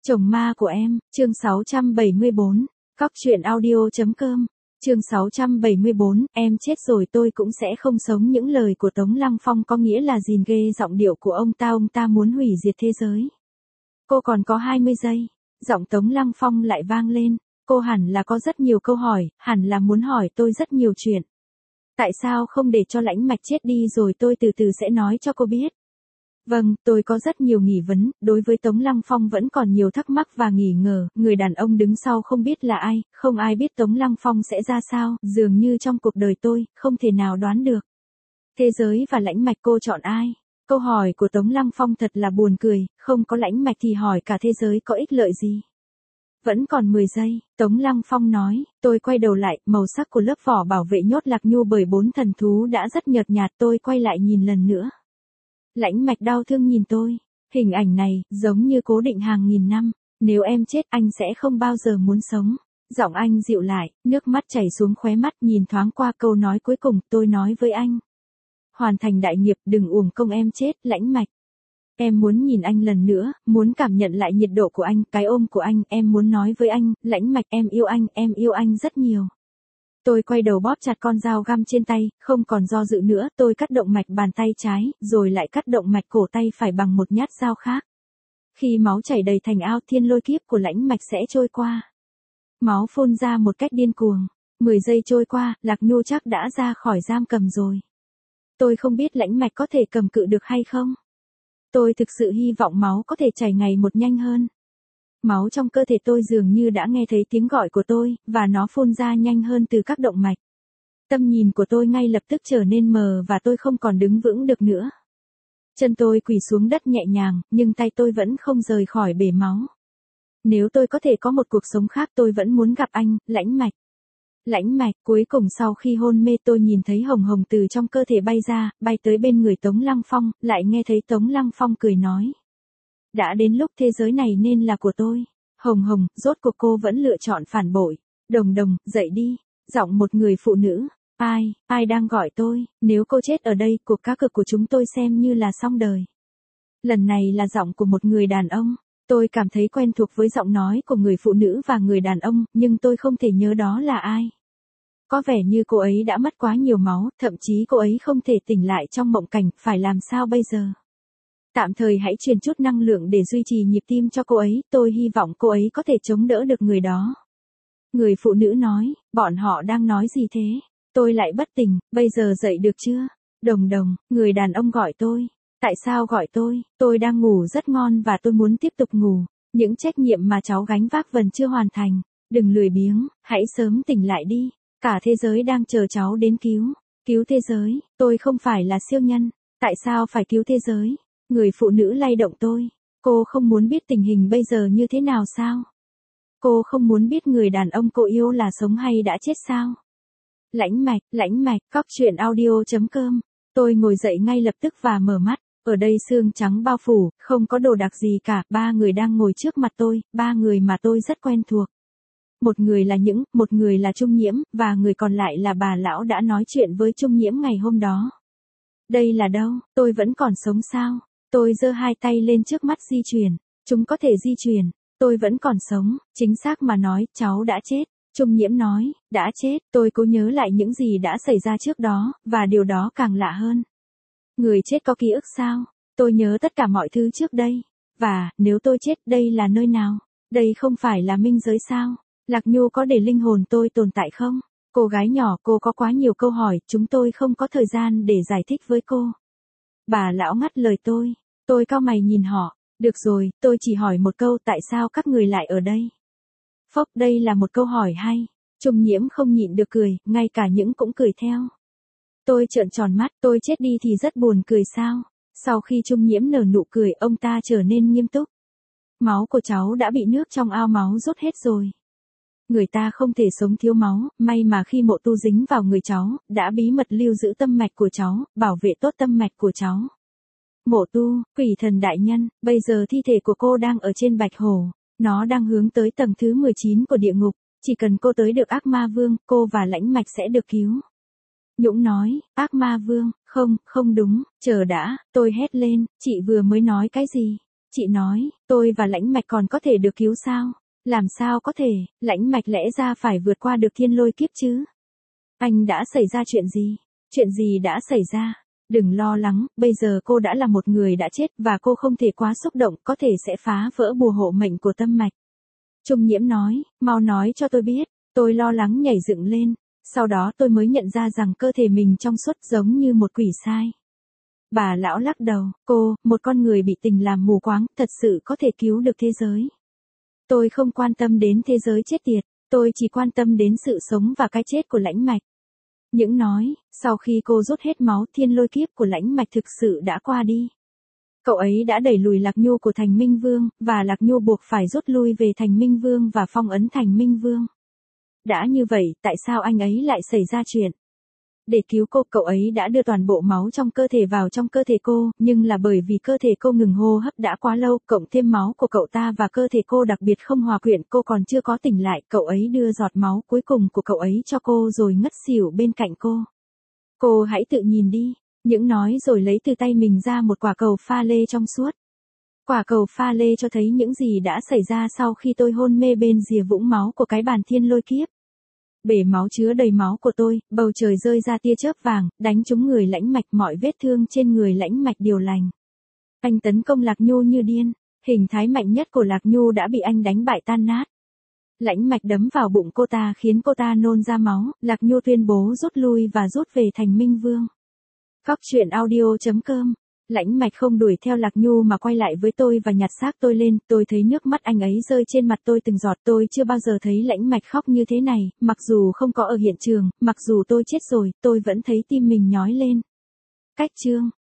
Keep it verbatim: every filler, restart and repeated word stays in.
Chồng ma của em, chương sáu trăm bảy mươi bốn, cóc truyện audio.com, chương sáu trăm bảy mươi bốn, em chết rồi tôi cũng sẽ không sống. Những lời của Tống Lăng Phong có nghĩa là gìn ghê giọng điệu của ông ta ông ta muốn hủy diệt thế giới. Cô còn có hai mươi giây, giọng Tống Lăng Phong lại vang lên, cô hẳn là có rất nhiều câu hỏi, hẳn là muốn hỏi tôi rất nhiều chuyện. Tại sao không để cho Lãnh Mạch chết đi rồi tôi từ từ sẽ nói cho cô biết. Vâng, tôi có rất nhiều nghi vấn, đối với Tống Lăng Phong vẫn còn nhiều thắc mắc và nghi ngờ, người đàn ông đứng sau không biết là ai, không ai biết Tống Lăng Phong sẽ ra sao, dường như trong cuộc đời tôi, không thể nào đoán được. Thế giới và Lãnh Mạch cô chọn ai? Câu hỏi của Tống Lăng Phong thật là buồn cười, không có Lãnh Mạch thì hỏi cả thế giới có ích lợi gì? Vẫn còn mười giây, Tống Lăng Phong nói, tôi quay đầu lại, màu sắc của lớp vỏ bảo vệ nhốt Lạc Nhu bởi bốn thần thú đã rất nhợt nhạt, tôi quay lại nhìn lần nữa. Lãnh Mạch đau thương nhìn tôi, hình ảnh này, giống như cố định hàng nghìn năm, nếu em chết anh sẽ không bao giờ muốn sống. Giọng anh dịu lại, nước mắt chảy xuống khóe mắt nhìn thoáng qua câu nói cuối cùng, tôi nói với anh. Hoàn thành đại nghiệp, đừng uổng công em chết, Lãnh Mạch. Em muốn nhìn anh lần nữa, muốn cảm nhận lại nhiệt độ của anh, cái ôm của anh, em muốn nói với anh, Lãnh Mạch em yêu anh, em yêu anh rất nhiều. Tôi quay đầu bóp chặt con dao găm trên tay, không còn do dự nữa, tôi cắt động mạch bàn tay trái, rồi lại cắt động mạch cổ tay phải bằng một nhát dao khác. Khi máu chảy đầy thành ao, thiên lôi kiếp của Lãnh Mạch sẽ trôi qua. Máu phun ra một cách điên cuồng. Mười giây trôi qua, Lạc Nhu chắc đã ra khỏi giam cầm rồi. Tôi không biết Lãnh Mạch có thể cầm cự được hay không. Tôi thực sự hy vọng máu có thể chảy ngày một nhanh hơn. Máu trong cơ thể tôi dường như đã nghe thấy tiếng gọi của tôi, và nó phun ra nhanh hơn từ các động mạch. Tâm nhìn của tôi ngay lập tức trở nên mờ và tôi không còn đứng vững được nữa. Chân tôi quỳ xuống đất nhẹ nhàng, nhưng tay tôi vẫn không rời khỏi bể máu. Nếu tôi có thể có một cuộc sống khác tôi vẫn muốn gặp anh, Lãnh Mạch. Lãnh Mạch, cuối cùng sau khi hôn mê tôi nhìn thấy hồng hồng từ trong cơ thể bay ra, bay tới bên người Tống Lăng Phong, lại nghe thấy Tống Lăng Phong cười nói. Đã đến lúc thế giới này nên là của tôi. Hồng Hồng, rốt cuộc cô vẫn lựa chọn phản bội. Đồng Đồng, dậy đi. Giọng một người phụ nữ. Ai, ai đang gọi tôi, nếu cô chết ở đây, cuộc cá cược của chúng tôi xem như là xong đời. Lần này là giọng của một người đàn ông. Tôi cảm thấy quen thuộc với giọng nói của người phụ nữ và người đàn ông, nhưng tôi không thể nhớ đó là ai. Có vẻ như cô ấy đã mất quá nhiều máu, thậm chí cô ấy không thể tỉnh lại trong mộng cảnh, phải làm sao bây giờ? Tạm thời hãy truyền chút năng lượng để duy trì nhịp tim cho cô ấy, tôi hy vọng cô ấy có thể chống đỡ được người đó. Người phụ nữ nói, bọn họ đang nói gì thế? Tôi lại bất tỉnh, bây giờ dậy được chưa? Đồng Đồng, người đàn ông gọi tôi. Tại sao gọi tôi? Tôi đang ngủ rất ngon và tôi muốn tiếp tục ngủ. Những trách nhiệm mà cháu gánh vác vẫn chưa hoàn thành. Đừng lười biếng, hãy sớm tỉnh lại đi. Cả thế giới đang chờ cháu đến cứu. Cứu thế giới, tôi không phải là siêu nhân. Tại sao phải cứu thế giới? Người phụ nữ lay động tôi. Cô không muốn biết tình hình bây giờ như thế nào sao? Cô không muốn biết người đàn ông cô yêu là sống hay đã chết sao? Lãnh Mạch, Lãnh Mạch, cóc truyện audio.com. Tôi ngồi dậy ngay lập tức và mở mắt. Ở đây sương trắng bao phủ, không có đồ đạc gì cả. Ba người đang ngồi trước mặt tôi, ba người mà tôi rất quen thuộc. Một người là Những, một người là Trung Nhiễm, và người còn lại là bà lão đã nói chuyện với Trung Nhiễm ngày hôm đó. Đây là đâu? Tôi vẫn còn sống sao? Tôi giơ hai tay lên trước mắt di chuyển. Chúng có thể di chuyển. Tôi vẫn còn sống, chính xác mà nói, cháu đã chết. Trung Nhiễm nói, đã chết, tôi cố nhớ lại những gì đã xảy ra trước đó, và điều đó càng lạ hơn. Người chết có ký ức sao? Tôi nhớ tất cả mọi thứ trước đây. Và, nếu tôi chết, đây là nơi nào? Đây không phải là minh giới sao? Lạc Nhu có để linh hồn tôi tồn tại không? Cô gái nhỏ, cô có quá nhiều câu hỏi, chúng tôi không có thời gian để giải thích với cô. Bà lão ngắt lời tôi. Tôi cau mày nhìn họ. Được rồi, tôi chỉ hỏi một câu, tại sao các người lại ở đây? Phốc, đây là một câu hỏi hay. Trung Nhiễm không nhịn được cười, ngay cả Những cũng cười theo. Tôi trợn tròn mắt, tôi chết đi thì rất buồn cười sao? Sau khi Trung Nhiễm nở nụ cười, ông ta trở nên nghiêm túc. Máu của cháu đã bị nước trong ao máu rút hết rồi. Người ta không thể sống thiếu máu, may mà khi Mộ Tu dính vào người cháu, đã bí mật lưu giữ tâm mạch của cháu, bảo vệ tốt tâm mạch của cháu. Mộ Tu, quỷ thần đại nhân, bây giờ thi thể của cô đang ở trên Bạch Hổ, nó đang hướng tới tầng thứ mười chín của địa ngục, chỉ cần cô tới được Ác Ma Vương, cô và Lãnh Mạch sẽ được cứu. Nhũng nói, Ác Ma Vương, không, không đúng, chờ đã, tôi hét lên, chị vừa mới nói cái gì? Chị nói, tôi và Lãnh Mạch còn có thể được cứu sao? Làm sao có thể, Lãnh Mạch lẽ ra phải vượt qua được thiên lôi kiếp chứ? Anh đã xảy ra chuyện gì? Chuyện gì đã xảy ra? Đừng lo lắng, bây giờ cô đã là một người đã chết và cô không thể quá xúc động, có thể sẽ phá vỡ bùa hộ mệnh của Tâm Mạch. Trung Nhiễm nói, mau nói cho tôi biết. Tôi lo lắng nhảy dựng lên, sau đó tôi mới nhận ra rằng cơ thể mình trong suốt giống như một quỷ sai. Bà lão lắc đầu, cô, một con người bị tình làm mù quáng, thật sự có thể cứu được thế giới. Tôi không quan tâm đến thế giới chết tiệt, tôi chỉ quan tâm đến sự sống và cái chết của Lãnh Mạch. Những nói, sau khi cô rút hết máu, thiên lôi kiếp của Lãnh Mạch thực sự đã qua đi. Cậu ấy đã đẩy lùi Lạc Nhu của Thành Minh Vương, và Lạc Nhu buộc phải rút lui về Thành Minh Vương và phong ấn Thành Minh Vương. Đã như vậy, tại sao anh ấy lại xảy ra chuyện? Để cứu cô, cậu ấy đã đưa toàn bộ máu trong cơ thể vào trong cơ thể cô, nhưng là bởi vì cơ thể cô ngừng hô hấp đã quá lâu, cộng thêm máu của cậu ta và cơ thể cô đặc biệt không hòa quyện, cô còn chưa có tỉnh lại, cậu ấy đưa giọt máu cuối cùng của cậu ấy cho cô rồi ngất xỉu bên cạnh cô. Cô hãy tự nhìn đi, những nói rồi lấy từ tay mình ra một quả cầu pha lê trong suốt. Quả cầu pha lê cho thấy những gì đã xảy ra sau khi tôi hôn mê bên rìa vũng máu của cái bàn thiên lôi kiếp. Bể máu chứa đầy máu của tôi, bầu trời rơi ra tia chớp vàng, đánh trúng người Lãnh Mạch, mọi vết thương trên người Lãnh Mạch đều lành. Anh tấn công Lạc Nhu như điên, hình thái mạnh nhất của Lạc Nhu đã bị anh đánh bại tan nát. Lãnh Mạch đấm vào bụng cô ta khiến cô ta nôn ra máu, Lạc Nhu tuyên bố rút lui và rút về Thành Minh Vương. Cóc truyện audio chấm com. Lãnh Mạch không đuổi theo Lạc Nhu mà quay lại với tôi và nhặt xác tôi lên, tôi thấy nước mắt anh ấy rơi trên mặt tôi từng giọt, tôi chưa bao giờ thấy Lãnh Mạch khóc như thế này, mặc dù không có ở hiện trường, mặc dù tôi chết rồi, tôi vẫn thấy tim mình nhói lên. Cách chương